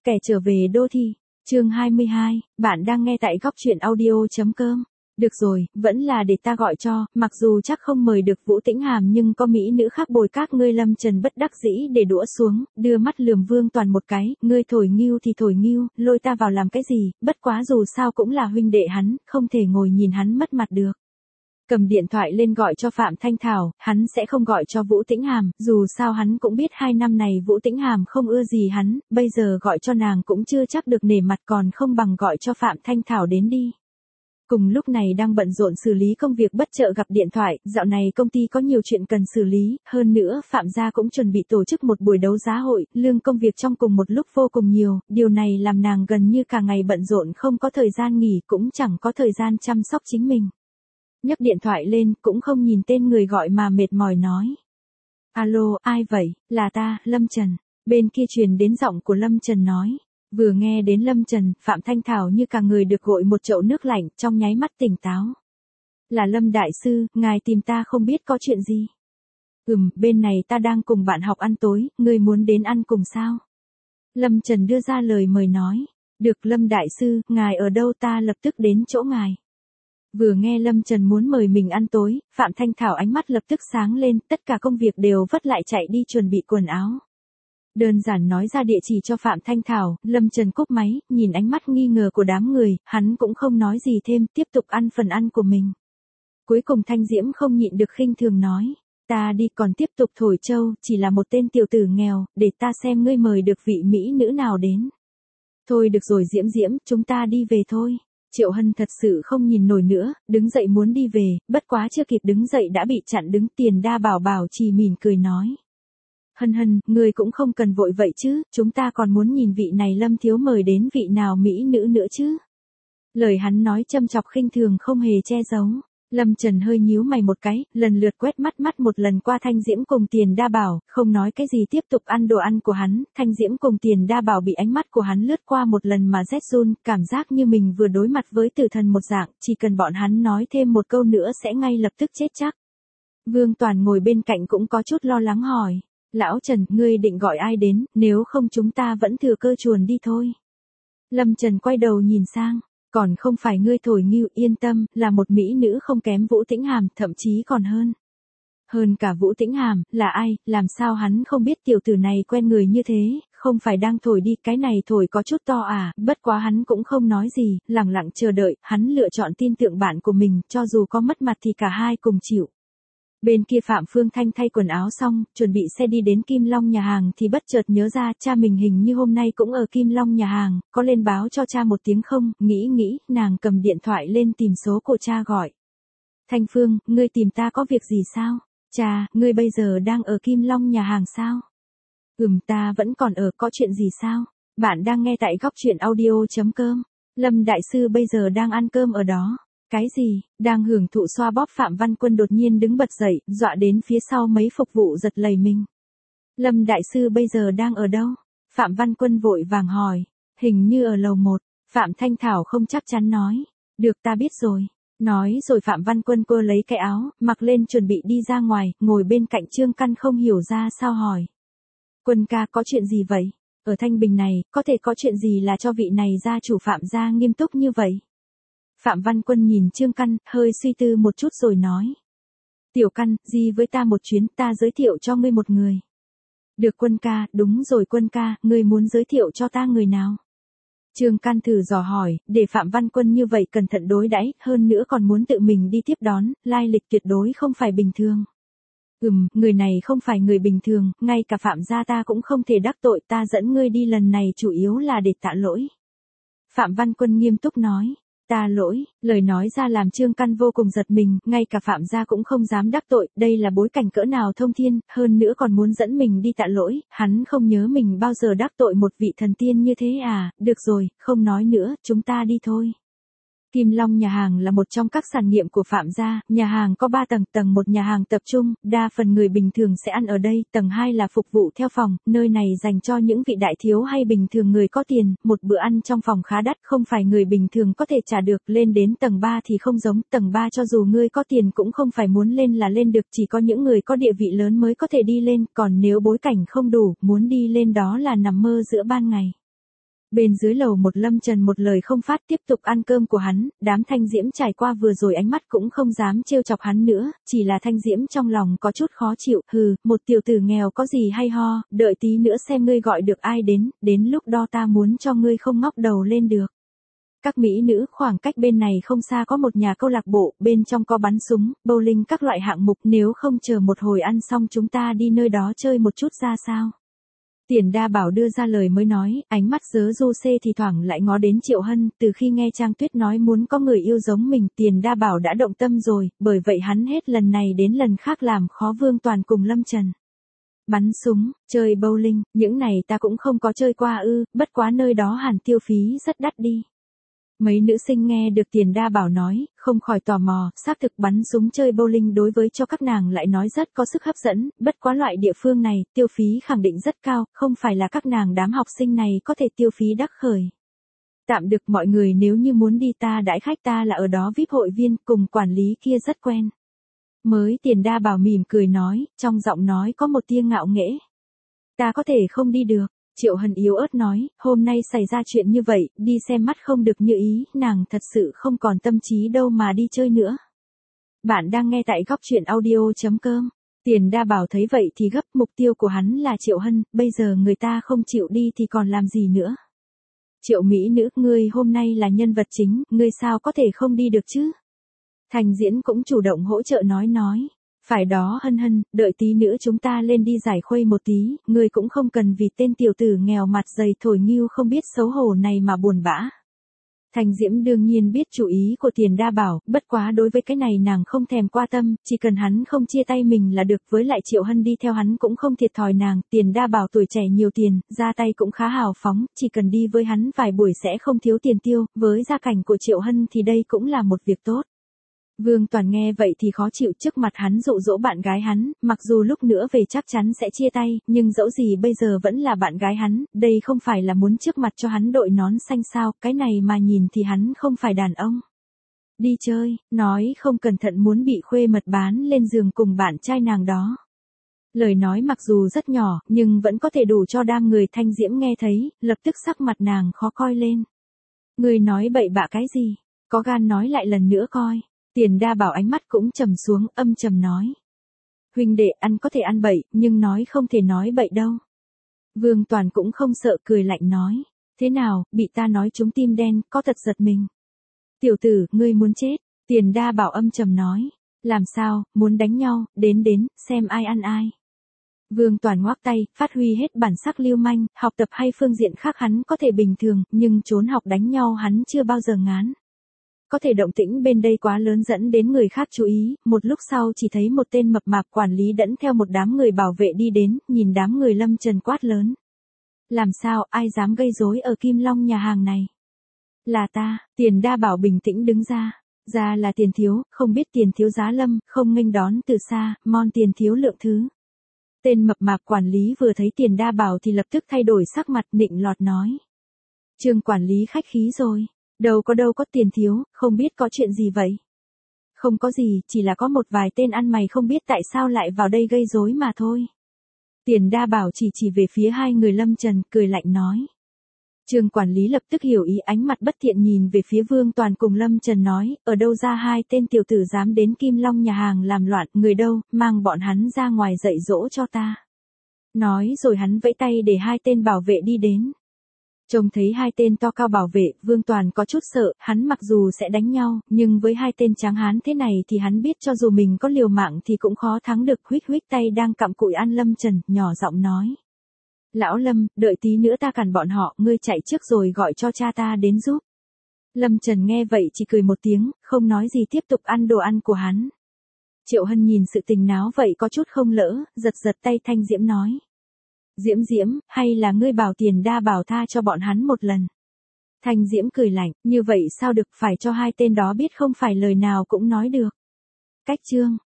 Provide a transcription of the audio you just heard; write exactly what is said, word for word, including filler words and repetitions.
Kẻ trở về đô thị, chương hai mươi hai, bạn đang nghe tại góc truyện audio.com. Được rồi, vẫn là để ta gọi cho, mặc dù chắc không mời được Vũ Tĩnh Hàm nhưng có mỹ nữ khác bồi các ngươi. Lâm Trần bất đắc dĩ để đũa xuống, đưa mắt lườm Vương Toàn một cái, ngươi thổi nghiêu thì thổi nghiêu, lôi ta vào làm cái gì, bất quá dù sao cũng là huynh đệ hắn, không thể ngồi nhìn hắn mất mặt được. Cầm điện thoại lên gọi cho Phạm Thanh Thảo, hắn sẽ không gọi cho Vũ Tĩnh Hàm, dù sao hắn cũng biết hai năm này Vũ Tĩnh Hàm không ưa gì hắn, bây giờ gọi cho nàng cũng chưa chắc được nể mặt, còn không bằng gọi cho Phạm Thanh Thảo đến đi. Cùng lúc này đang bận rộn xử lý công việc bất chợt gặp điện thoại, dạo này công ty có nhiều chuyện cần xử lý, hơn nữa Phạm gia cũng chuẩn bị tổ chức một buổi đấu giá hội, lương công việc trong cùng một lúc vô cùng nhiều, điều này làm nàng gần như cả ngày bận rộn, không có thời gian nghỉ, cũng chẳng có thời gian chăm sóc chính mình. Nhấc điện thoại lên, cũng không nhìn tên người gọi mà mệt mỏi nói. Alo, ai vậy? Là ta, Lâm Trần. Bên kia truyền đến giọng của Lâm Trần nói. Vừa nghe đến Lâm Trần, Phạm Thanh Thảo như cả người được gội một chậu nước lạnh, trong nháy mắt tỉnh táo. Là Lâm Đại Sư, ngài tìm ta không biết có chuyện gì? Ừm, bên này ta đang cùng bạn học ăn tối, ngươi muốn đến ăn cùng sao? Lâm Trần đưa ra lời mời nói. Được Lâm Đại Sư, ngài ở đâu ta lập tức đến chỗ ngài. Vừa nghe Lâm Trần muốn mời mình ăn tối, Phạm Thanh Thảo ánh mắt lập tức sáng lên, tất cả công việc đều vất lại chạy đi chuẩn bị quần áo. Đơn giản nói ra địa chỉ cho Phạm Thanh Thảo, Lâm Trần cúp máy, nhìn ánh mắt nghi ngờ của đám người, hắn cũng không nói gì thêm, tiếp tục ăn phần ăn của mình. Cuối cùng Thanh Diễm không nhịn được khinh thường nói, ta đi còn tiếp tục thổi châu, chỉ là một tên tiểu tử nghèo, để ta xem ngươi mời được vị mỹ nữ nào đến. Thôi được rồi Diễm Diễm, chúng ta đi về thôi. Triệu Hân thật sự không nhìn nổi nữa, đứng dậy muốn đi về, bất quá chưa kịp đứng dậy đã bị chặn đứng. Tiền Đa Bảo Bảo chỉ mỉm cười nói. Hân Hân, người cũng không cần vội vậy chứ, chúng ta còn muốn nhìn vị này Lâm thiếu mời đến vị nào mỹ nữ nữa chứ. Lời hắn nói châm chọc khinh thường không hề che giấu. Lâm Trần hơi nhíu mày một cái, lần lượt quét mắt mắt một lần qua Thanh Diễm cùng Tiền Đa Bảo, không nói cái gì tiếp tục ăn đồ ăn của hắn. Thanh Diễm cùng Tiền Đa Bảo bị ánh mắt của hắn lướt qua một lần mà rét run, cảm giác như mình vừa đối mặt với tử thần một dạng, chỉ cần bọn hắn nói thêm một câu nữa sẽ ngay lập tức chết chắc. Vương Toàn ngồi bên cạnh cũng có chút lo lắng hỏi, Lão Trần, ngươi định gọi ai đến, nếu không chúng ta vẫn thừa cơ chuồn đi thôi. Lâm Trần quay đầu nhìn sang. Còn không phải ngươi thổi nghiêu, yên tâm, là một mỹ nữ không kém Vũ Tĩnh Hàm, thậm chí còn hơn. Hơn cả Vũ Tĩnh Hàm, là ai, làm sao hắn không biết tiểu tử này quen người như thế, không phải đang thổi đi, cái này thổi có chút to à, bất quá hắn cũng không nói gì, lặng lặng chờ đợi, hắn lựa chọn tin tưởng bạn của mình, cho dù có mất mặt thì cả hai cùng chịu. Bên kia Phạm Phương Thanh thay quần áo xong, chuẩn bị xe đi đến Kim Long nhà hàng thì bất chợt nhớ ra cha mình hình như hôm nay cũng ở Kim Long nhà hàng, có lên báo cho cha một tiếng không, nghĩ nghĩ, nàng cầm điện thoại lên tìm số của cha gọi. Thanh Phương, ngươi tìm ta có việc gì sao? Cha, ngươi bây giờ đang ở Kim Long nhà hàng sao? Ừm, ta vẫn còn ở, có chuyện gì sao? Bạn đang nghe tại góc truyện audio.com. Lâm Đại Sư bây giờ đang ăn cơm ở đó. Cái gì, đang hưởng thụ xoa bóp Phạm Văn Quân đột nhiên đứng bật dậy, dọa đến phía sau mấy phục vụ giật lầy mình. Lâm Đại Sư bây giờ đang ở đâu? Phạm Văn Quân vội vàng hỏi, hình như ở lầu một, Phạm Thanh Thảo không chắc chắn nói, được ta biết rồi. Nói rồi Phạm Văn Quân cô lấy cái áo, mặc lên chuẩn bị đi ra ngoài, ngồi bên cạnh Trương Căn không hiểu ra sao hỏi. Quân ca có chuyện gì vậy? Ở Thanh Bình này, có thể có chuyện gì là cho vị này gia chủ Phạm gia nghiêm túc như vậy? Phạm Văn Quân nhìn Trương Căn, hơi suy tư một chút rồi nói. Tiểu Căn, đi với ta một chuyến, ta giới thiệu cho ngươi một người. Được Quân ca, đúng rồi Quân ca, ngươi muốn giới thiệu cho ta người nào? Trương Căn thử dò hỏi, để Phạm Văn Quân như vậy cẩn thận đối đãi, hơn nữa còn muốn tự mình đi tiếp đón, lai lịch tuyệt đối không phải bình thường. Ừm, người này không phải người bình thường, ngay cả Phạm gia ta cũng không thể đắc tội, ta dẫn ngươi đi lần này chủ yếu là để tạ lỗi. Phạm Văn Quân nghiêm túc nói. Ta lỗi, lời nói ra làm Trương Căn vô cùng giật mình, ngay cả Phạm gia cũng không dám đắc tội, đây là bối cảnh cỡ nào thông thiên, hơn nữa còn muốn dẫn mình đi tạ lỗi, hắn không nhớ mình bao giờ đắc tội một vị thần tiên như thế à, được rồi, không nói nữa, chúng ta đi thôi. Kim Long nhà hàng là một trong các sản nghiệp của Phạm gia, nhà hàng có ba tầng, tầng một nhà hàng tập trung, đa phần người bình thường sẽ ăn ở đây, tầng hai là phục vụ theo phòng, nơi này dành cho những vị đại thiếu hay bình thường người có tiền, một bữa ăn trong phòng khá đắt, không phải người bình thường có thể trả được, lên đến tầng ba thì không giống, tầng ba cho dù ngươi có tiền cũng không phải muốn lên là lên được, chỉ có những người có địa vị lớn mới có thể đi lên, còn nếu bối cảnh không đủ, muốn đi lên đó là nằm mơ giữa ban ngày. Bên dưới lầu một Lâm Trần một lời không phát tiếp tục ăn cơm của hắn, đám Thanh Diễm trải qua vừa rồi ánh mắt cũng không dám trêu chọc hắn nữa, chỉ là Thanh Diễm trong lòng có chút khó chịu, hừ, một tiểu tử nghèo có gì hay ho, đợi tí nữa xem ngươi gọi được ai đến, đến lúc đó ta muốn cho ngươi không ngóc đầu lên được. Các mỹ nữ khoảng cách bên này không xa có một nhà câu lạc bộ, bên trong có bắn súng, bowling các loại hạng mục, nếu không chờ một hồi ăn xong chúng ta đi nơi đó chơi một chút ra sao? Tiền Đa Bảo đưa ra lời mới nói, ánh mắt dớ du xê thì thoảng lại ngó đến Triệu Hân, từ khi nghe Trang Tuyết nói muốn có người yêu giống mình, Tiền Đa Bảo đã động tâm rồi, bởi vậy hắn hết lần này đến lần khác làm khó Vương Toàn cùng Lâm Trần. Bắn súng, chơi bowling, những này ta cũng không có chơi qua ư, bất quá nơi đó hẳn tiêu phí rất đắt đi. Mấy nữ sinh nghe được Tiền Đa Bảo nói, không khỏi tò mò, xác thực bắn súng chơi bowling đối với cho các nàng lại nói rất có sức hấp dẫn, bất quá loại địa phương này, tiêu phí khẳng định rất cao, không phải là các nàng đám học sinh này có thể tiêu phí đắc khởi. Tạm được mọi người nếu như muốn đi ta đãi khách ta là ở đó vi ai pi hội viên, cùng quản lý kia rất quen. Mới Tiền Đa Bảo mỉm cười nói, trong giọng nói có một tia ngạo nghễ. Ta có thể không đi được. Triệu Hân yếu ớt nói, hôm nay xảy ra chuyện như vậy, đi xem mắt không được như ý, nàng thật sự không còn tâm trí đâu mà đi chơi nữa. Bạn đang nghe tại góc truyện audio chấm com. Tiền Đa Bảo thấy vậy thì gấp, mục tiêu của hắn là Triệu Hân, bây giờ người ta không chịu đi thì còn làm gì nữa. Triệu mỹ nữ, ngươi hôm nay là nhân vật chính, ngươi sao có thể không đi được chứ? Thành Diễn cũng chủ động hỗ trợ nói nói. Phải đó Hân Hân, đợi tí nữa chúng ta lên đi giải khuây một tí, ngươi cũng không cần vì tên tiểu tử nghèo mặt dày thổi nghiêu không biết xấu hổ này mà buồn bã. Thành Diễm đương nhiên biết chủ ý của Tiền Đa Bảo, bất quá đối với cái này nàng không thèm qua tâm, chỉ cần hắn không chia tay mình là được, với lại Triệu Hân đi theo hắn cũng không thiệt thòi nàng, Tiền Đa Bảo tuổi trẻ nhiều tiền, ra tay cũng khá hào phóng, chỉ cần đi với hắn vài buổi sẽ không thiếu tiền tiêu, với gia cảnh của Triệu Hân thì đây cũng là một việc tốt. Vương Toàn nghe vậy thì khó chịu, trước mặt hắn dụ dỗ bạn gái hắn, mặc dù lúc nữa về chắc chắn sẽ chia tay, nhưng dẫu gì bây giờ vẫn là bạn gái hắn, đây không phải là muốn trước mặt cho hắn đội nón xanh sao, cái này mà nhìn thì hắn không phải đàn ông. Đi chơi, nói không cẩn thận muốn bị khuê mật bán lên giường cùng bạn trai nàng đó. Lời nói mặc dù rất nhỏ, nhưng vẫn có thể đủ cho đám người Thanh Diễm nghe thấy, lập tức sắc mặt nàng khó coi lên. Người nói bậy bạ cái gì, có gan nói lại lần nữa coi. Tiền Đa Bảo ánh mắt cũng trầm xuống, âm trầm nói. Huynh đệ ăn có thể ăn bậy, nhưng nói không thể nói bậy đâu. Vương Toàn cũng không sợ, cười lạnh nói. Thế nào, bị ta nói trúng tim đen, có thật giật mình. Tiểu tử, ngươi muốn chết. Tiền Đa Bảo âm trầm nói. Làm sao, muốn đánh nhau, đến đến, xem ai ăn ai. Vương Toàn ngoác tay, phát huy hết bản sắc lưu manh, học tập hay phương diện khác hắn có thể bình thường, nhưng trốn học đánh nhau hắn chưa bao giờ ngán. Có thể động tĩnh bên đây quá lớn dẫn đến người khác chú ý, một lúc sau chỉ thấy một tên mập mạp quản lý đẫn theo một đám người bảo vệ đi đến, nhìn đám người Lâm Trần quát lớn. Làm sao, ai dám gây rối ở Kim Long nhà hàng này? Là ta, Tiền Đa Bảo bình tĩnh đứng ra. Ra là Tiền thiếu, không biết Tiền thiếu giá Lâm, không nghênh đón từ xa, mon Tiền thiếu lượng thứ. Tên mập mạp quản lý vừa thấy Tiền Đa Bảo thì lập tức thay đổi sắc mặt, nịnh lọt nói. Trương quản lý khách khí rồi. Đâu có đâu có Tiền thiếu, không biết có chuyện gì vậy? Không có gì, chỉ là có một vài tên ăn mày không biết tại sao lại vào đây gây rối mà thôi. Tiền Đa Bảo chỉ chỉ về phía hai người Lâm Trần, cười lạnh nói. Trương quản lý lập tức hiểu ý, ánh mặt bất thiện nhìn về phía Vương Toàn cùng Lâm Trần nói, ở đâu ra hai tên tiểu tử dám đến Kim Long nhà hàng làm loạn, người đâu, mang bọn hắn ra ngoài dạy dỗ cho ta. Nói rồi hắn vẫy tay để hai tên bảo vệ đi đến. Trông thấy hai tên to cao bảo vệ, Vương Toàn có chút sợ, hắn mặc dù sẽ đánh nhau, nhưng với hai tên tráng hán thế này thì hắn biết cho dù mình có liều mạng thì cũng khó thắng được, huých huých tay đang cặm cụi ăn Lâm Trần, nhỏ giọng nói. Lão Lâm, đợi tí nữa ta cản bọn họ, ngươi chạy trước rồi gọi cho cha ta đến giúp. Lâm Trần nghe vậy chỉ cười một tiếng, không nói gì tiếp tục ăn đồ ăn của hắn. Triệu Hân nhìn sự tình náo vậy có chút không lỡ, giật giật tay Thanh Diễm nói. Diễm Diễm, hay là ngươi bảo Tiền Đa Bảo tha cho bọn hắn một lần. Thanh Diễm cười lạnh, như vậy sao được, phải cho hai tên đó biết không phải lời nào cũng nói được. Cách chương.